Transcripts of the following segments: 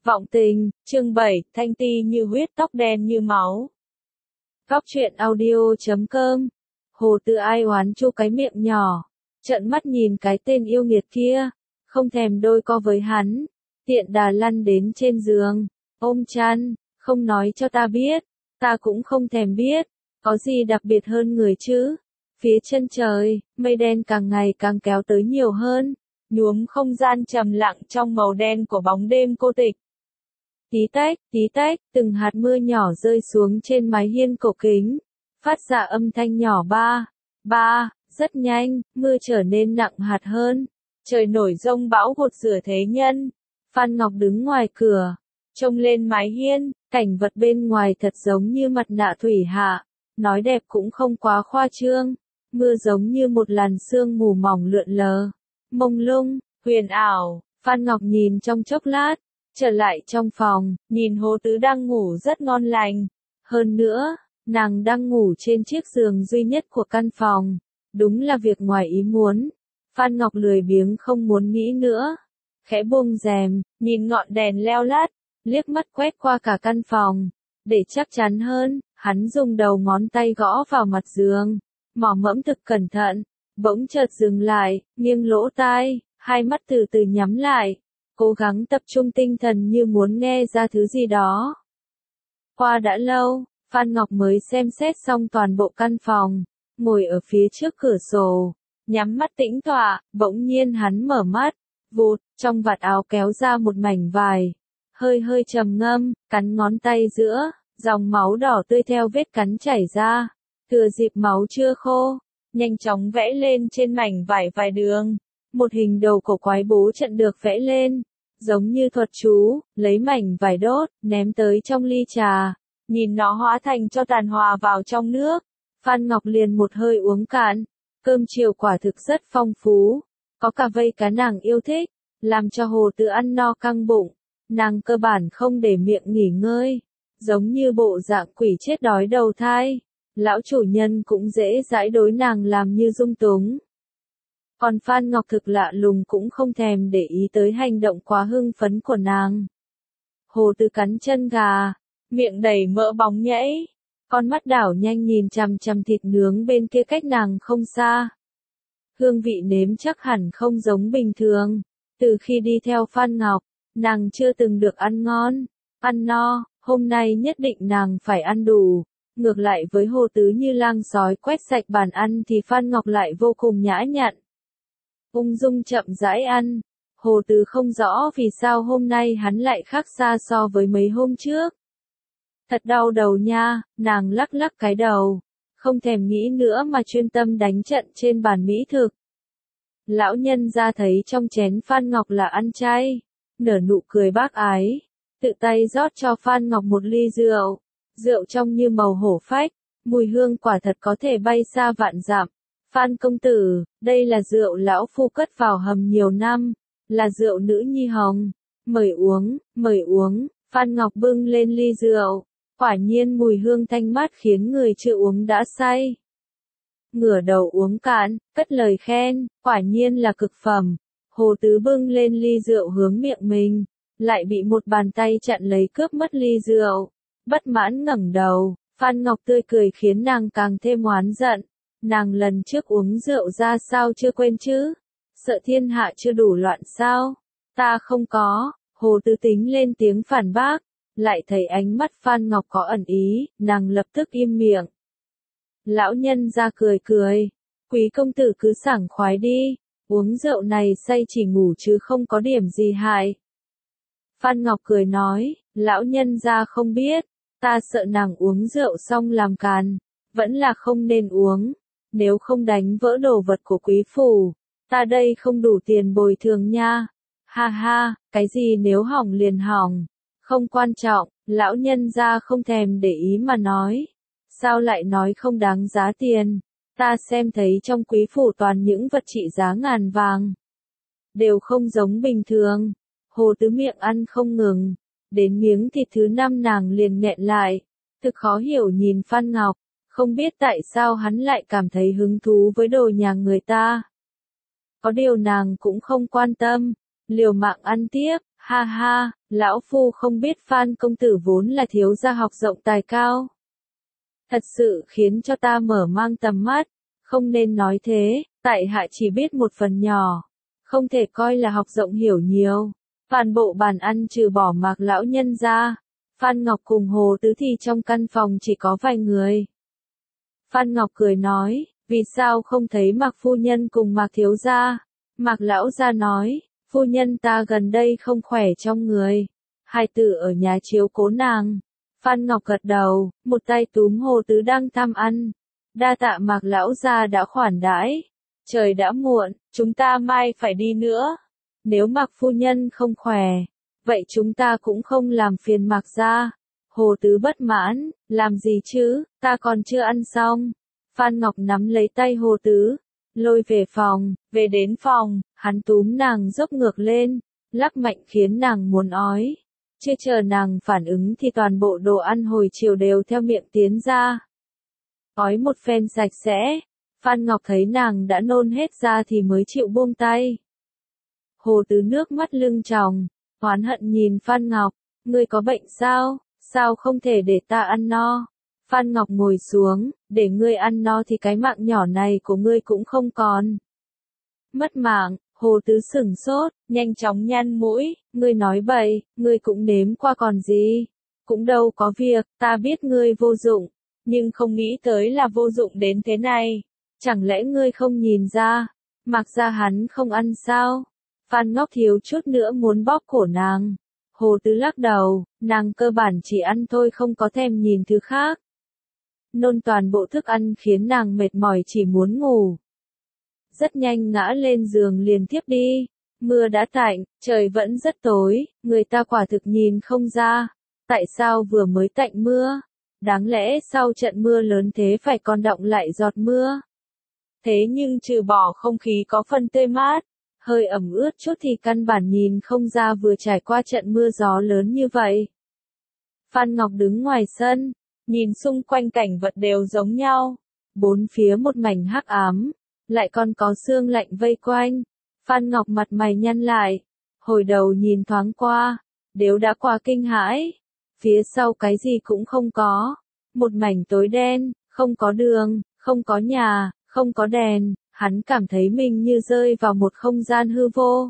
Vọng tình, chương 7, thanh ti như huyết tóc đen như máu. Góc truyện audio.com. Hồ Tư Ai oán chu cái miệng nhỏ, trợn mắt nhìn cái tên yêu nghiệt kia, không thèm đôi co với hắn, tiện đà lăn đến trên giường, ôm chăn, không nói cho ta biết, ta cũng không thèm biết, có gì đặc biệt hơn người chứ. Phía chân trời, mây đen càng ngày càng kéo tới nhiều hơn, nhuốm không gian trầm lặng trong màu đen của bóng đêm cô tịch. Tí tách, từng hạt mưa nhỏ rơi xuống trên mái hiên cổ kính, phát ra âm thanh nhỏ ba, rất nhanh, mưa trở nên nặng hạt hơn, trời nổi giông bão gột rửa thế nhân. Phan Ngọc đứng ngoài cửa, trông lên mái hiên, cảnh vật bên ngoài thật giống như mặt nạ thủy hạ, nói đẹp cũng không quá khoa trương, mưa giống như một làn sương mù mỏng lượn lờ, mông lung, huyền ảo. Phan Ngọc nhìn trong chốc lát, trở lại trong phòng, nhìn Hồ Tứ đang ngủ rất ngon lành. Hơn nữa, nàng đang ngủ trên chiếc giường duy nhất của căn phòng. Đúng là việc ngoài ý muốn. Phan Ngọc lười biếng không muốn nghĩ nữa. Khẽ buông rèm, nhìn ngọn đèn leo lát, liếc mắt quét qua cả căn phòng. Để chắc chắn hơn, hắn dùng đầu ngón tay gõ vào mặt giường. Mỏ mẫm thực cẩn thận, bỗng chợt dừng lại, nghiêng lỗ tai, hai mắt từ từ nhắm lại. Cố gắng tập trung tinh thần như muốn nghe ra thứ gì đó. Qua đã lâu, Phan Ngọc mới xem xét xong toàn bộ căn phòng, ngồi ở phía trước cửa sổ, nhắm mắt tĩnh tọa, bỗng nhiên hắn mở mắt, vụt, trong vạt áo kéo ra một mảnh vải, hơi trầm ngâm, cắn ngón tay giữa, dòng máu đỏ tươi theo vết cắn chảy ra, thừa dịp máu chưa khô, nhanh chóng vẽ lên trên mảnh vải vài đường. Một hình đầu cổ quái bố trận được vẽ lên, giống như thuật chú, lấy mảnh vải đốt, ném tới trong ly trà, nhìn nó hóa thành cho tàn hòa vào trong nước. Phan Ngọc liền một hơi uống cạn, cơm chiều quả thực rất phong phú, có cả vây cá nàng yêu thích, làm cho Hồ Tứ ăn no căng bụng, nàng cơ bản không để miệng nghỉ ngơi, giống như bộ dạng quỷ chết đói đầu thai, lão chủ nhân cũng dễ dãi đối nàng làm như dung túng. Còn Phan Ngọc thực lạ lùng cũng không thèm để ý tới hành động quá hưng phấn của nàng. Hồ Tứ cắn chân gà, miệng đầy mỡ bóng nhảy, con mắt đảo nhanh nhìn chằm chằm thịt nướng bên kia cách nàng không xa. Hương vị nếm chắc hẳn không giống bình thường, từ khi đi theo Phan Ngọc, nàng chưa từng được ăn ngon, ăn no, hôm nay nhất định nàng phải ăn đủ. Ngược lại với Hồ Tứ như lang sói quét sạch bàn ăn thì Phan Ngọc lại vô cùng nhã nhặn. Ung dung chậm rãi ăn, Hồ Tứ không rõ vì sao hôm nay hắn lại khác xa so với mấy hôm trước. Thật đau đầu nha, nàng lắc lắc cái đầu, không thèm nghĩ nữa mà chuyên tâm đánh trận trên bàn mỹ thực. Lão nhân ra thấy trong chén Phan Ngọc là ăn chay, nở nụ cười bác ái, tự tay rót cho Phan Ngọc một ly rượu, rượu trong như màu hổ phách, mùi hương quả thật có thể bay xa vạn dặm. Phan công tử, đây là rượu lão phu cất vào hầm nhiều năm, là rượu nữ nhi hồng. Mời uống, Phan Ngọc bưng lên ly rượu, quả nhiên mùi hương thanh mát khiến người chưa uống đã say. Ngửa đầu uống cạn, cất lời khen, quả nhiên là cực phẩm. Hồ Tứ bưng lên ly rượu hướng miệng mình, lại bị một bàn tay chặn lấy cướp mất ly rượu. Bất mãn ngẩng đầu, Phan Ngọc tươi cười khiến nàng càng thêm oán giận. Nàng lần trước uống rượu ra sao chưa quên chứ? Sợ thiên hạ chưa đủ loạn sao? Ta không có. Hồ Tứ tính lên tiếng phản bác, lại thấy ánh mắt Phan Ngọc có ẩn ý, nàng lập tức im miệng. Lão nhân ra cười, quý công tử cứ sảng khoái đi, uống rượu này say chỉ ngủ chứ không có điểm gì hại. Phan Ngọc cười nói, lão nhân ra không biết, ta sợ nàng uống rượu xong làm càn, vẫn là không nên uống. Nếu không đánh vỡ đồ vật của quý phủ, ta đây không đủ tiền bồi thường nha. Ha ha, cái gì nếu hỏng liền hỏng, không quan trọng, lão nhân ra không thèm để ý mà nói. Sao lại nói không đáng giá tiền, ta xem thấy trong quý phủ toàn những vật trị giá ngàn vàng. Đều không giống bình thường. Hồ Tứ miệng ăn không ngừng, đến miếng thịt thứ 5 nàng liền nghẹn lại, thực khó hiểu nhìn Phan Ngọc. Không biết tại sao hắn lại cảm thấy hứng thú với đồ nhà người ta. Có điều nàng cũng không quan tâm, liều mạng ăn tiếp, Ha ha, lão phu không biết Phan công tử vốn là thiếu gia học rộng tài cao. Thật sự khiến cho ta mở mang tầm mắt, không nên nói thế, tại hạ chỉ biết một phần nhỏ, không thể coi là học rộng hiểu nhiều. Toàn bộ bàn ăn trừ bỏ Mạc lão nhân ra, Phan Ngọc cùng Hồ Tứ thì trong căn phòng chỉ có vài người. Phan Ngọc cười nói, vì sao không thấy Mạc phu nhân cùng Mạc thiếu gia? Mạc lão gia nói, phu nhân ta gần đây không khỏe trong người, hai tử ở nhà chiếu cố nàng. Phan Ngọc gật đầu, một tay túm Hồ Tứ đang tham ăn. Đa tạ Mạc lão gia đã khoản đãi. Trời đã muộn, chúng ta mai phải đi nữa. Nếu Mạc phu nhân không khỏe, vậy chúng ta cũng không làm phiền Mạc gia. Hồ Tứ bất mãn, làm gì chứ, ta còn chưa ăn xong. Phan Ngọc nắm lấy tay Hồ Tứ, lôi về phòng, về đến phòng, hắn túm nàng dốc ngược lên, lắc mạnh khiến nàng muốn ói. Chưa chờ nàng phản ứng thì toàn bộ đồ ăn hồi chiều đều theo miệng tiến ra. Ói một phen sạch sẽ, Phan Ngọc thấy nàng đã nôn hết ra thì mới chịu buông tay. Hồ Tứ nước mắt lưng tròng, oán hận nhìn Phan Ngọc, ngươi có bệnh sao, sao không thể để ta ăn no? Phan Ngọc ngồi xuống, để ngươi ăn no thì cái mạng nhỏ này của ngươi cũng không còn. Mất mạng, Hồ Tứ sửng sốt, nhanh chóng nhăn mũi, ngươi nói bậy, ngươi cũng nếm qua còn gì. Cũng đâu có việc, ta biết ngươi vô dụng, nhưng không nghĩ tới là vô dụng đến thế này. Chẳng lẽ ngươi không nhìn ra, Mạc gia hắn không ăn sao? Phan Ngọc thiếu chút nữa muốn bóp cổ nàng. Hồ Tứ lắc đầu, nàng cơ bản chỉ ăn thôi không có thèm nhìn thứ khác. Nôn toàn bộ thức ăn khiến nàng mệt mỏi chỉ muốn ngủ. Rất nhanh ngã lên giường liền thiếp đi. Mưa đã tạnh, trời vẫn rất tối, người ta quả thực nhìn không ra. Tại sao vừa mới tạnh mưa? Đáng lẽ sau trận mưa lớn thế phải còn đọng lại giọt mưa. Thế nhưng trừ bỏ không khí có phần tươi mát, hơi ẩm ướt chút thì căn bản nhìn không ra vừa trải qua trận mưa gió lớn như vậy. Phan Ngọc đứng ngoài sân, nhìn xung quanh cảnh vật đều giống nhau. Bốn phía một mảnh hắc ám, lại còn có sương lạnh vây quanh. Phan Ngọc mặt mày nhăn lại, hồi đầu nhìn thoáng qua, đều đã qua kinh hãi. Phía sau cái gì cũng không có, một mảnh tối đen, không có đường, không có nhà, không có đèn, hắn cảm thấy mình như rơi vào một không gian hư vô.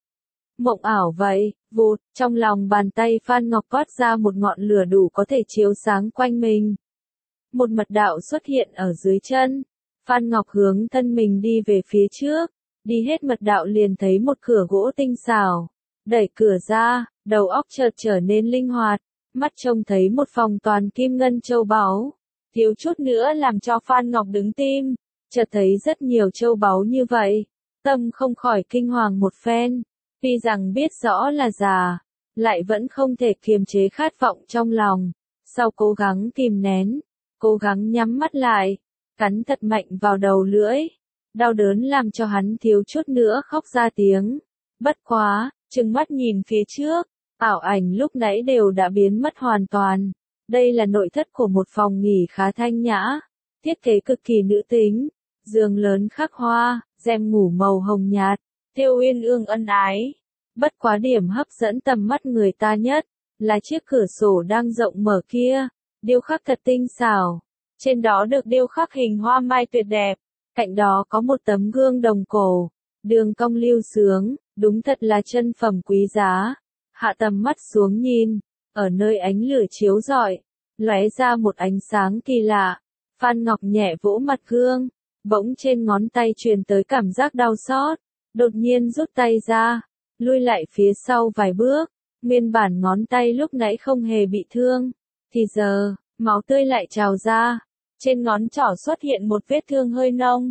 Mộng ảo vậy, vụt, trong lòng bàn tay Phan Ngọc toát ra một ngọn lửa đủ có thể chiếu sáng quanh mình. Một mật đạo xuất hiện ở dưới chân. Phan Ngọc hướng thân mình đi về phía trước, đi hết mật đạo liền thấy một cửa gỗ tinh xảo. Đẩy cửa ra, đầu óc chợt trở nên linh hoạt, mắt trông thấy một phòng toàn kim ngân châu báu. Thiếu chút nữa làm cho Phan Ngọc đứng tim, chợt thấy rất nhiều châu báu như vậy, tâm không khỏi kinh hoàng một phen. Tuy rằng biết rõ là già, lại vẫn không thể kiềm chế khát vọng trong lòng. Sau cố gắng kìm nén, cố gắng nhắm mắt lại, cắn thật mạnh vào đầu lưỡi. Đau đớn làm cho hắn thiếu chút nữa khóc ra tiếng. Bất quá, trừng mắt nhìn phía trước, ảo ảnh lúc nãy đều đã biến mất hoàn toàn. Đây là nội thất của một phòng nghỉ khá thanh nhã, thiết kế cực kỳ nữ tính, giường lớn khắc hoa, rèm ngủ màu hồng nhạt, thêu uyên ương ân ái. Bất quá điểm hấp dẫn tầm mắt người ta nhất, là chiếc cửa sổ đang rộng mở kia, điêu khắc thật tinh xảo. Trên đó được điêu khắc hình hoa mai tuyệt đẹp, cạnh đó có một tấm gương đồng cổ, đường cong lưu sướng, đúng thật là chân phẩm quý giá. Hạ tầm mắt xuống nhìn, ở nơi ánh lửa chiếu rọi, lóe ra một ánh sáng kỳ lạ. Phan Ngọc nhẹ vỗ mặt gương, bỗng trên ngón tay truyền tới cảm giác đau xót, đột nhiên rút tay ra, lui lại phía sau vài bước, nguyên bản ngón tay lúc nãy không hề bị thương, thì giờ, máu tươi lại trào ra, trên ngón trỏ xuất hiện một vết thương hơi nông,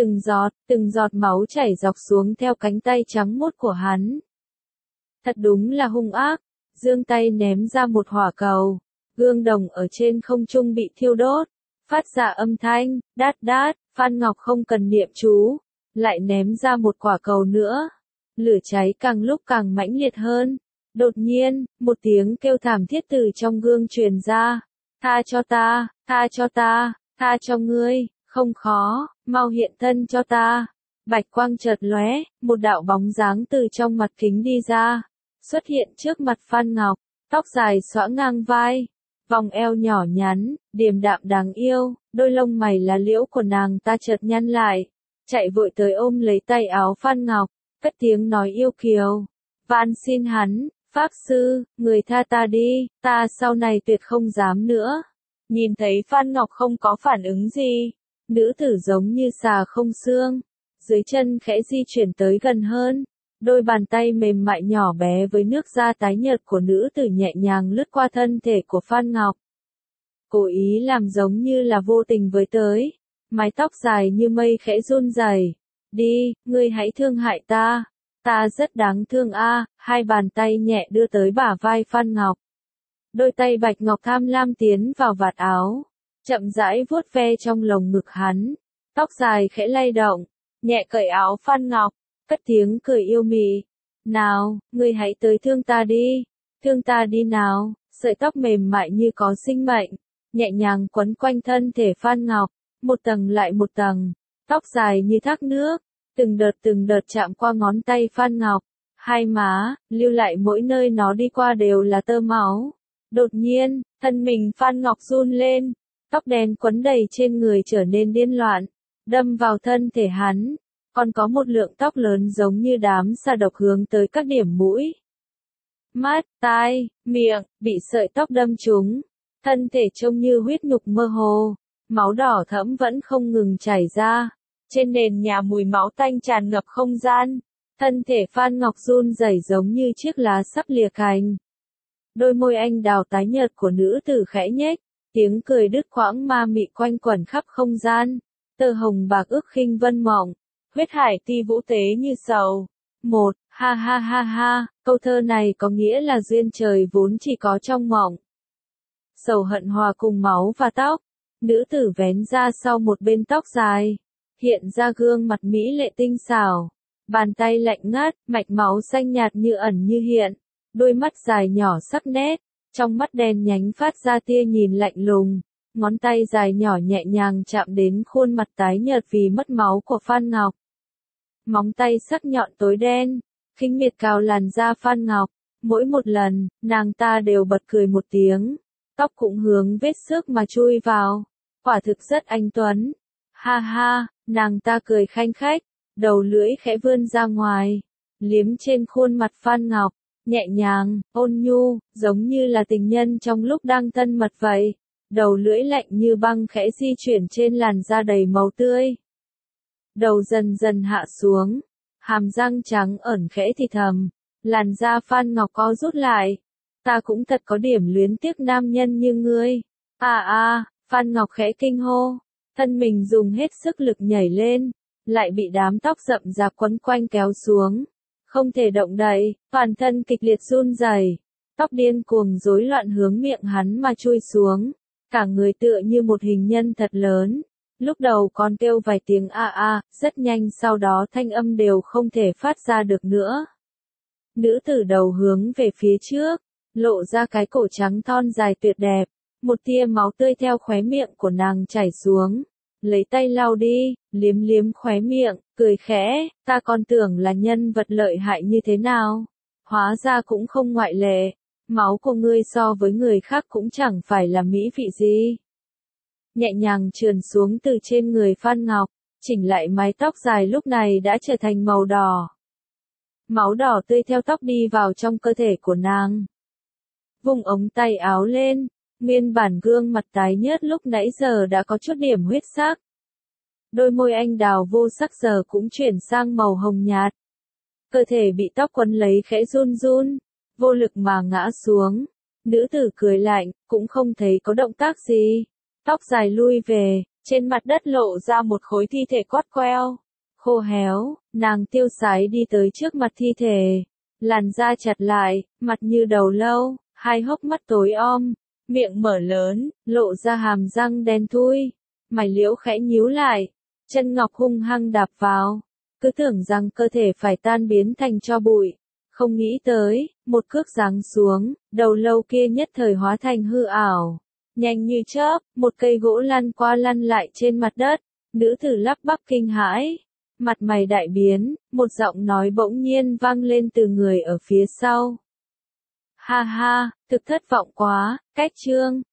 từng giọt máu chảy dọc xuống theo cánh tay trắng muốt của hắn. Thật đúng là hung ác, giương tay ném ra một hỏa cầu, gương đồng ở trên không trung bị thiêu đốt, phát ra âm thanh, đát đát. Phan Ngọc không cần niệm chú, lại ném ra một quả cầu nữa. Lửa cháy càng lúc càng mãnh liệt hơn. Đột nhiên, một tiếng kêu thảm thiết từ trong gương truyền ra. Tha cho ta, tha cho ta, tha cho ngươi, không khó, mau hiện thân cho ta. Bạch quang chợt lóe, một đạo bóng dáng từ trong mặt kính đi ra. xuất hiện trước mặt Phan Ngọc, tóc dài xõa ngang vai, vòng eo nhỏ nhắn, điềm đạm đáng yêu, đôi lông mày lá liễu của nàng ta chợt nhăn lại, chạy vội tới ôm lấy tay áo Phan Ngọc, cất tiếng nói yêu kiều, van xin hắn, Pháp sư, người tha ta đi, ta sau này tuyệt không dám nữa. Nhìn thấy Phan Ngọc không có phản ứng gì, nữ tử giống như xà không xương, dưới chân khẽ di chuyển tới gần hơn, đôi bàn tay mềm mại nhỏ bé với nước da tái nhợt của nữ tử nhẹ nhàng lướt qua thân thể của Phan Ngọc. Cố ý làm giống như là vô tình với tới, mái tóc dài như mây khẽ run rẩy. Đi, ngươi hãy thương hại ta. Ta rất đáng thương a. Hai bàn tay nhẹ đưa tới bả vai Phan Ngọc. Đôi tay bạch ngọc tham lam tiến vào vạt áo, chậm rãi vuốt ve trong lồng ngực hắn, tóc dài khẽ lay động, nhẹ cởi áo Phan Ngọc, cất tiếng cười yêu mị. Nào, ngươi hãy tới thương ta đi nào. Sợi tóc mềm mại như có sinh mệnh, nhẹ nhàng quấn quanh thân thể Phan Ngọc, một tầng lại một tầng, tóc dài như thác nước, từng đợt chạm qua ngón tay Phan Ngọc, hai má, lưu lại mỗi nơi nó đi qua đều là tơ máu. Đột nhiên, thân mình Phan Ngọc run lên, tóc đen quấn đầy trên người trở nên điên loạn, đâm vào thân thể hắn, còn có một lượng tóc lớn giống như đám sa độc hướng tới các điểm mũi. Mắt, tai, miệng, bị sợi tóc đâm trúng, thân thể trông như huyết nhục mơ hồ, máu đỏ thẫm vẫn không ngừng chảy ra, trên nền nhà mùi máu tanh tràn ngập không gian, thân thể Phan Ngọc run rẩy giống như chiếc lá sắp lìa cành. Đôi môi anh đào tái nhợt của nữ tử khẽ nhếch, tiếng cười đứt quãng ma mị quanh quẩn khắp không gian, tơ hồng bạc ước khinh vân mộng, huyết hải ti vũ tế như sầu. Ha ha ha ha, câu thơ này có nghĩa là duyên trời vốn chỉ có trong mộng. Sầu hận hòa cùng máu và tóc, nữ tử vén ra sau một bên tóc dài, hiện ra gương mặt mỹ lệ tinh xảo, bàn tay lạnh ngắt, mạch máu xanh nhạt như ẩn như hiện, đôi mắt dài nhỏ sắc nét, trong mắt đen nhánh phát ra tia nhìn lạnh lùng, ngón tay dài nhỏ nhẹ nhàng chạm đến khuôn mặt tái nhợt vì mất máu của Phan Ngọc. Móng tay sắc nhọn tối đen, khinh miệt cào làn da Phan Ngọc, mỗi một lần, nàng ta đều bật cười một tiếng, tóc cũng hướng vết xước mà chui vào, quả thực rất anh tuấn. Ha ha, nàng ta cười khanh khách, đầu lưỡi khẽ vươn ra ngoài, liếm trên khuôn mặt Phan Ngọc, nhẹ nhàng, ôn nhu, giống như là tình nhân trong lúc đang thân mật vậy. Đầu lưỡi lạnh như băng khẽ di chuyển trên làn da đầy màu tươi. Đầu dần dần hạ xuống, hàm răng trắng ẩn khẽ thì thầm, làn da Phan Ngọc co rút lại. Ta cũng thật có điểm luyến tiếc nam nhân như ngươi. Phan Ngọc khẽ kinh hô, thân mình dùng hết sức lực nhảy lên, lại bị đám tóc rậm rạp quấn quanh kéo xuống. Không thể động đậy, toàn thân kịch liệt run rẩy, tóc điên cuồng rối loạn hướng miệng hắn mà chui xuống, cả người tựa như một hình nhân thật lớn. Lúc đầu còn kêu vài tiếng rất nhanh sau đó thanh âm đều không thể phát ra được nữa. Nữ tử đầu hướng về phía trước, lộ ra cái cổ trắng thon dài tuyệt đẹp, một tia máu tươi theo khóe miệng của nàng chảy xuống. Lấy tay lau đi, liếm liếm khóe miệng, cười khẽ, ta còn tưởng là nhân vật lợi hại như thế nào. Hóa ra cũng không ngoại lệ, máu của ngươi so với người khác cũng chẳng phải là mỹ vị gì. Nhẹ nhàng trườn xuống từ trên người Phan Ngọc, chỉnh lại mái tóc dài lúc này đã trở thành màu đỏ. Máu đỏ tươi theo tóc đi vào trong cơ thể của nàng. Vùng ống tay áo lên, nguyên bản gương mặt tái nhợt lúc nãy giờ đã có chút điểm huyết sắc. Đôi môi anh đào vô sắc giờ cũng chuyển sang màu hồng nhạt. Cơ thể bị tóc quấn lấy khẽ run run, vô lực mà ngã xuống. Nữ tử cười lạnh, cũng không thấy có động tác gì. Tóc dài lui về, trên mặt đất lộ ra một khối thi thể quắt queo. Khô héo, nàng tiêu sái đi tới trước mặt thi thể. Làn da chặt lại, mặt như đầu lâu, hai hốc mắt tối om, miệng mở lớn, lộ ra hàm răng đen thui. Mày liễu khẽ nhíu lại, chân ngọc hung hăng đạp vào. Cứ tưởng rằng cơ thể phải tan biến thành tro bụi. Không nghĩ tới, một cước giáng xuống, đầu lâu kia nhất thời hóa thành hư ảo. Nhanh như chớp, một cây gỗ lăn qua lăn lại trên mặt đất, nữ tử lắp bắp kinh hãi. Mặt mày đại biến, một giọng nói bỗng nhiên vang lên từ người ở phía sau. Ha ha, thực thất vọng quá, cách chương.